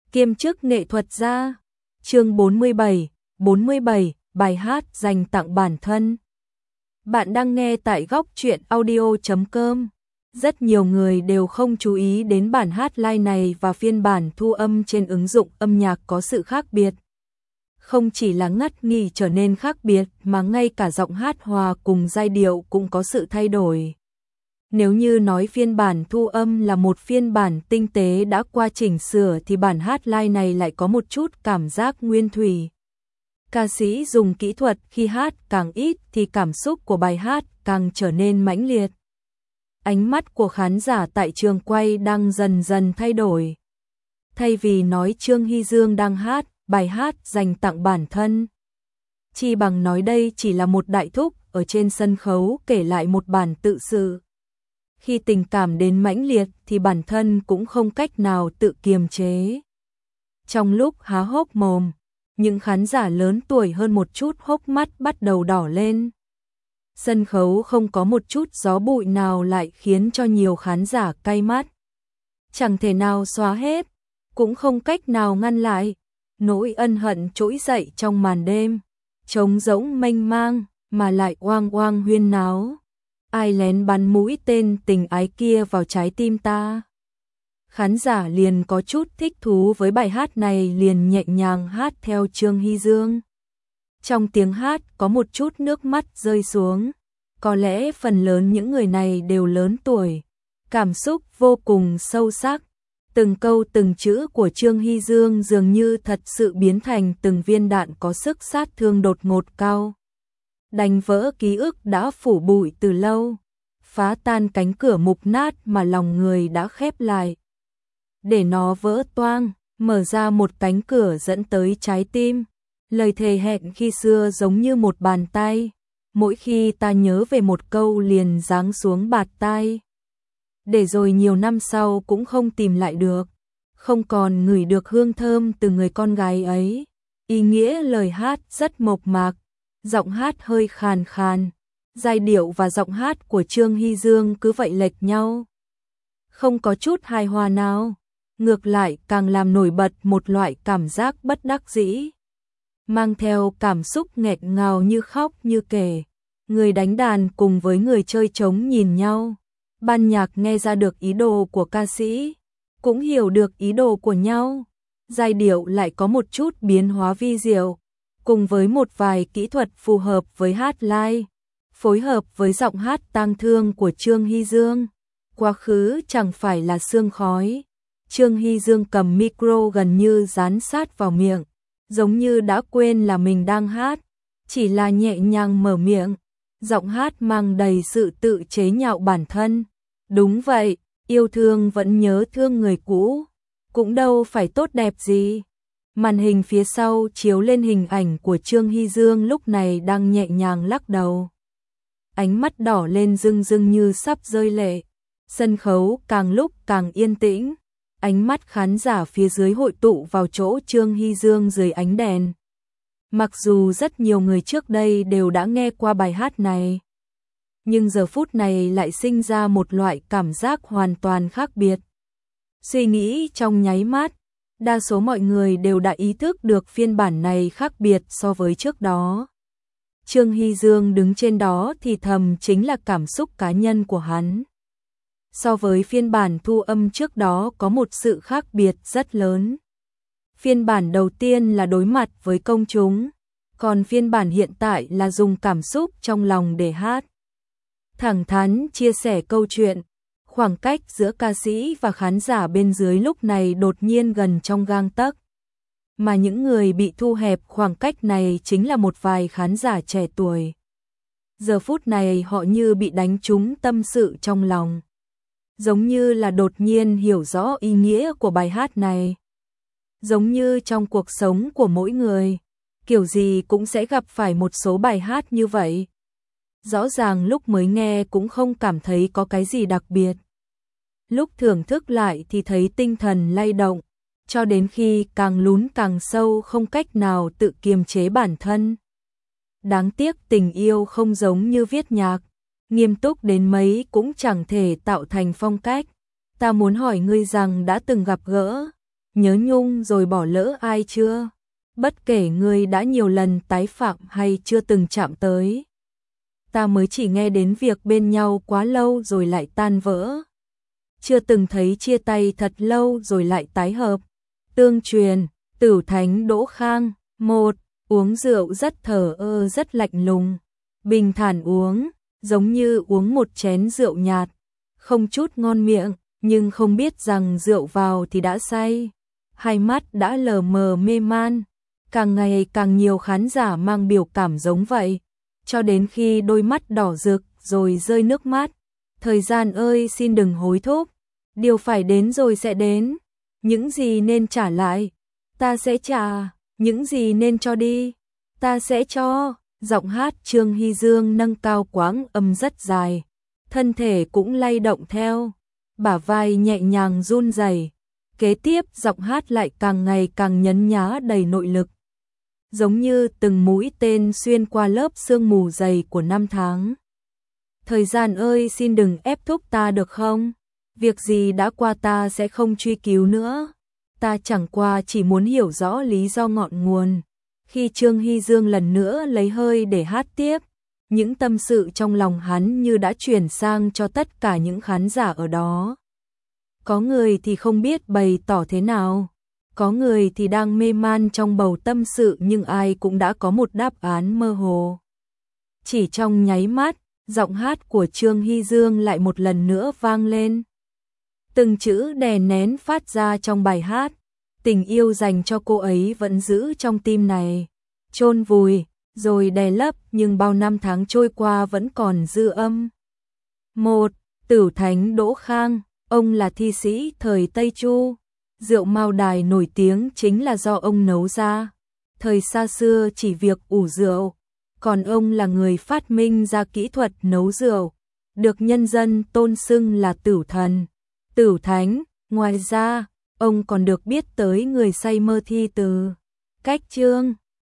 kiêm chức nghệ thuật gia. Chương 47, bài hát dành tặng bản thân. Bạn đang nghe tại góc truyện audio.com. Rất nhiều người đều không chú ý đến bản hát live này và phiên bản thu âm trên ứng dụng âm nhạc có sự khác biệt. Không chỉ là ngắt nghỉ trở nên khác biệt mà ngay cả giọng hát hòa cùng giai điệu cũng có sự thay đổi. Nếu như nói phiên bản thu âm là một phiên bản tinh tế đã qua chỉnh sửa thì bản hát live này lại có một chút cảm giác nguyên thủy. Ca sĩ dùng kỹ thuật khi hát càng ít thì cảm xúc của bài hát càng trở nên mãnh liệt. Ánh mắt của khán giả tại trường quay đang dần dần thay đổi. Thay vì nói Trương Hy Dương đang hát bài hát dành tặng bản thân, chi bằng nói đây chỉ là một đại thúc ở trên sân khấu kể lại một bản tự sự. Khi tình cảm đến mãnh liệt thì bản thân cũng không cách nào tự kiềm chế. Trong lúc há hốc mồm, những khán giả lớn tuổi hơn một chút hốc mắt bắt đầu đỏ lên. Sân khấu không có một chút gió bụi nào lại khiến cho nhiều khán giả cay mắt. Chẳng thể nào xóa hết, cũng không cách nào ngăn lại. Nỗi ân hận trỗi dậy trong màn đêm, trống rỗng mênh mang mà lại oang oang huyên náo. Ai lén bắn mũi tên tình ái kia vào trái tim ta. Khán giả liền có chút thích thú với bài hát này, liền nhẹ nhàng hát theo Trương Hy Dương. Trong tiếng hát có một chút nước mắt rơi xuống. Có lẽ phần lớn những người này đều lớn tuổi, cảm xúc vô cùng sâu sắc. Từng câu từng chữ của Trương Hy Dương dường như thật sự biến thành từng viên đạn có sức sát thương đột ngột cao. Đánh vỡ ký ức đã phủ bụi từ lâu, phá tan cánh cửa mục nát mà lòng người đã khép lại. Để nó vỡ toang, mở ra một cánh cửa dẫn tới trái tim. Lời thề hẹn khi xưa giống như một bàn tay, mỗi khi ta nhớ về một câu liền giáng xuống bạt tai. Để rồi nhiều năm sau cũng không tìm lại được, không còn ngửi được hương thơm từ người con gái ấy. Ý nghĩa lời hát rất mộc mạc, giọng hát hơi khàn khàn, giai điệu và giọng hát của Trương Hy Dương cứ vậy lệch nhau. Không có chút hài hòa nào, ngược lại càng làm nổi bật một loại cảm giác bất đắc dĩ. Mang theo cảm xúc nghẹt ngào như khóc như kể. Người đánh đàn cùng với người chơi trống nhìn nhau. Ban nhạc nghe ra được ý đồ của ca sĩ, cũng hiểu được ý đồ của nhau. Giai điệu lại có một chút biến hóa vi diệu, cùng với một vài kỹ thuật phù hợp với hát live, phối hợp với giọng hát tang thương của Trương Hy Dương. Quá khứ chẳng phải là sương khói. Trương Hy Dương cầm micro gần như dán sát vào miệng, giống như đã quên là mình đang hát, chỉ là nhẹ nhàng mở miệng. Giọng hát mang đầy sự tự chế nhạo bản thân. Đúng vậy, yêu thương vẫn nhớ thương người cũ, cũng đâu phải tốt đẹp gì. Màn hình phía sau chiếu lên hình ảnh của Trương Hy Dương lúc này đang nhẹ nhàng lắc đầu. Ánh mắt đỏ lên rưng rưng như sắp rơi lệ. Sân khấu càng lúc càng yên tĩnh. Ánh mắt khán giả phía dưới hội tụ vào chỗ Trương Hy Dương dưới ánh đèn. Mặc dù rất nhiều người trước đây đều đã nghe qua bài hát này, nhưng giờ phút này lại sinh ra một loại cảm giác hoàn toàn khác biệt. Suy nghĩ trong nháy mắt, đa số mọi người đều đã ý thức được phiên bản này khác biệt so với trước đó. Trương Hy Dương đứng trên đó thì thầm chính là cảm xúc cá nhân của hắn. So với phiên bản thu âm trước đó có một sự khác biệt rất lớn. Phiên bản đầu tiên là đối mặt với công chúng, còn phiên bản hiện tại là dùng cảm xúc trong lòng để hát. Thẳng thắn chia sẻ câu chuyện, khoảng cách giữa ca sĩ và khán giả bên dưới lúc này đột nhiên gần trong gang tấc. Mà những người bị thu hẹp khoảng cách này chính là một vài khán giả trẻ tuổi. Giờ phút này họ như bị đánh trúng tâm sự trong lòng. Giống như là đột nhiên hiểu rõ ý nghĩa của bài hát này. Giống như trong cuộc sống của mỗi người, kiểu gì cũng sẽ gặp phải một số bài hát như vậy. Rõ ràng lúc mới nghe cũng không cảm thấy có cái gì đặc biệt. Lúc thưởng thức lại thì thấy tinh thần lay động, cho đến khi càng lún càng sâu không cách nào tự kiềm chế bản thân. Đáng tiếc tình yêu không giống như viết nhạc, nghiêm túc đến mấy cũng chẳng thể tạo thành phong cách. Ta muốn hỏi ngươi rằng đã từng gặp gỡ, nhớ nhung rồi bỏ lỡ ai chưa? Bất kể ngươi đã nhiều lần tái phạm hay chưa từng chạm tới. Ta mới chỉ nghe đến việc bên nhau quá lâu rồi lại tan vỡ. Chưa từng thấy chia tay thật lâu rồi lại tái hợp. Tương truyền, Tử Thánh Đỗ Khang, 1. Uống rượu rất thờ ơ rất lạnh lùng. Bình thản uống, giống như uống một chén rượu nhạt, không chút ngon miệng, nhưng không biết rằng rượu vào thì đã say. Hai mắt đã lờ mờ mê man. Càng ngày càng nhiều khán giả mang biểu cảm giống vậy, cho đến khi đôi mắt đỏ rực rồi rơi nước mắt. Thời gian ơi xin đừng hối thúc, điều phải đến rồi sẽ đến. Những gì nên trả lại, ta sẽ trả. Những gì nên cho đi, ta sẽ cho. Giọng hát Trương Hy Dương nâng cao quãng âm rất dài, thân thể cũng lay động theo, bả vai nhẹ nhàng run rẩy. Kế tiếp giọng hát lại càng ngày càng nhấn nhá đầy nội lực, giống như từng mũi tên xuyên qua lớp sương mù dày của năm tháng. Thời gian ơi xin đừng ép thúc ta được không? Việc gì đã qua ta sẽ không truy cứu nữa. Ta chẳng qua chỉ muốn hiểu rõ lý do ngọn nguồn. Khi Trương Hy Dương lần nữa lấy hơi để hát tiếp, những tâm sự trong lòng hắn như đã chuyển sang cho tất cả những khán giả ở đó. Có người thì không biết bày tỏ thế nào, có người thì đang mê man trong bầu tâm sự, nhưng ai cũng đã có một đáp án mơ hồ. Chỉ trong nháy mắt, giọng hát của Trương Hy Dương lại một lần nữa vang lên. Từng chữ đè nén phát ra trong bài hát, tình yêu dành cho cô ấy vẫn giữ trong tim này, chôn vùi, rồi đè lấp, nhưng bao năm tháng trôi qua vẫn còn dư âm. 1. Tử Thánh Đỗ Khang, ông là thi sĩ thời Tây Chu. Rượu Mao Đài nổi tiếng chính là do ông nấu ra. Thời xa xưa chỉ việc ủ rượu, còn ông là người phát minh ra kỹ thuật nấu rượu, được nhân dân tôn xưng là Tử Thần, Tử Thánh. Ngoài ra, ông còn được biết tới người say mơ thi từ cách chương.